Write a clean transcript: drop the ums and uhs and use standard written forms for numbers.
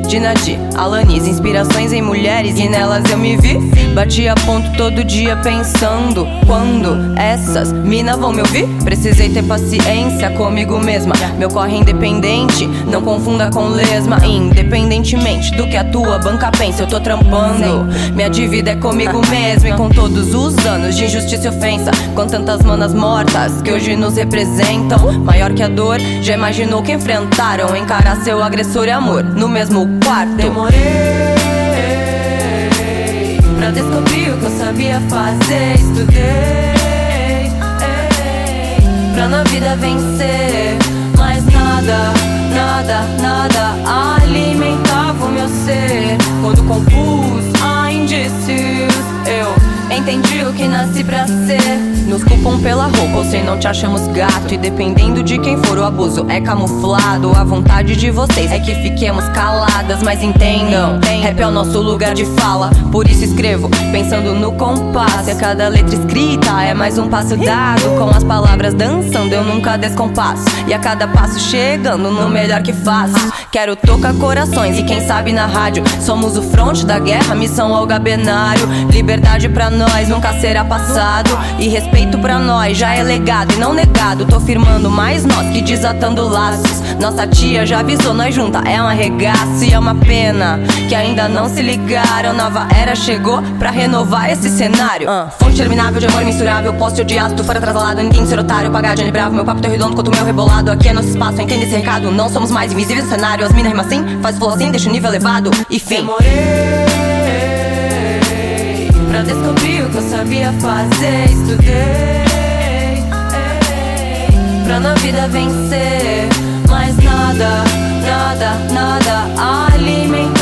Dinadi, Alanis, inspirações em mulheres e nelas eu me vi. Batia ponto todo dia pensando quando essas mina vão me ouvir. Precisei ter paciência comigo mesma. Meu corre é independente, não confunda com lesma. Independentemente do que a tua banca pensa, eu tô trampando. Minha dívida é comigo mesmo e com todos os anos de injustiça e ofensa, com tantas manas mortas que hoje nos representam. Maior que a dor, já imaginou que enfrentaram encarar seu agressor e amor no mesmo quarto? Demorei pra descobrir o que eu sabia fazer. Estudei pra na vida vencer, mas nada, nada, nada alimentava o meu ser. Quando compus a indícios, eu entendi o que nasci pra ser. Nos culpam pela roupa, ou se não te achamos gato. E dependendo de quem for o abuso é camuflado. A vontade de vocês é que fiquemos caladas, mas entendam, rap é o nosso lugar de fala. Por isso escrevo, pensando no compasso. E a cada letra escrita é mais um passo dado. Com as palavras dançando eu nunca descompasso. E a cada passo chegando no melhor que faço. Quero tocar corações e quem sabe na rádio somos o fronte da guerra, missão ao gabenário. Liberdade pra nós nunca será passado, e respeito pra nós já é legado e não negado. Tô firmando mais nós que desatando laços. Nossa tia já avisou, nós junta é um arregaço. E é uma pena que ainda não se ligaram. Nova era chegou pra renovar esse cenário. Fonte interminável de amor mensurável. Posso te odiar se tu for atrasalado. Ninguém ser otário, pagar de bravo. Meu papo tão redondo quanto o meu rebolado. Aqui é nosso espaço, entende esse recado. Não somos mais invisíveis no cenário. As mina rima assim, faz flow assim, deixa o nível elevado. E fim. Demorei pra descobrir o que eu sabia fazer. Estudei pra na vida vencer, mas nada, nada, nada alimenta